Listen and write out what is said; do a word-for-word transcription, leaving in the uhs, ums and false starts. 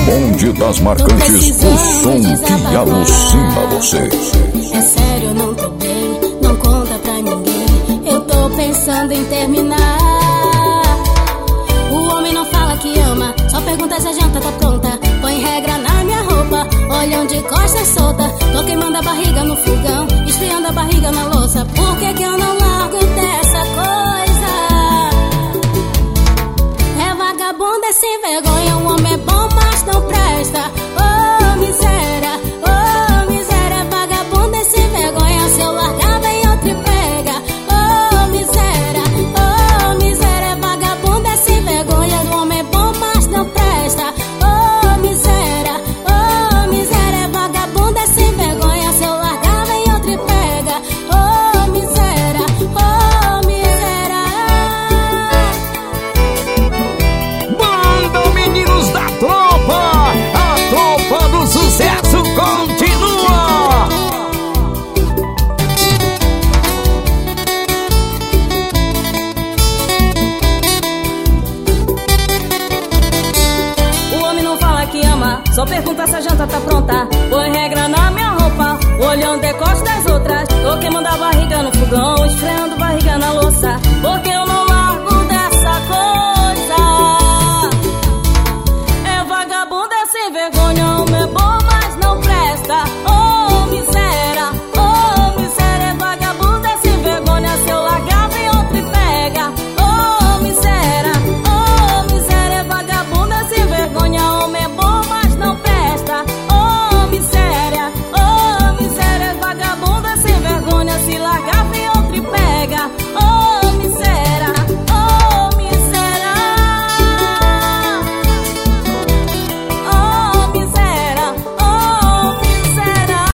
Bonde das Marcantes, o som que alucina você. É sério, eu não tô bem, não conta pra ninguém. Eu tô pensando em terminar. O homem não fala que ama, só pergunta se a janta tá pronta. Põe regra na minha roupa, olhão de costas solta. Tô queimando a barriga no fogão, esfriando a barriga na louça. Por que que eu não largo dessa coisa? É vagabundo, é sem vergonha. O homem é bom, mas não presta. Oh, miséria, oh, miséria. É vagabundo, é sem vergonha. Se eu largar, vem outro e pega. Oh, miséria, oh, miséria. É vagabundo, é sem vergonha. O homem é bom, mas não presta. Oh, miséria, oh, miséria. É vagabundo, é sem vergonha. Se eu largar, vem outro e pega. Oh, miséria, oh, miséria. Banda Meninos da Tropa, a tropa do sucesso continua. O homem não fala que ama, só pergunta se a janta tá pronta. Põe regra na minha roupa, olhando decote das outras. Tô queimando a barriga no fogão, esfriando barriga na louça. Porque eu não largo dessa coisa. É vagabundo, é sem vergonha.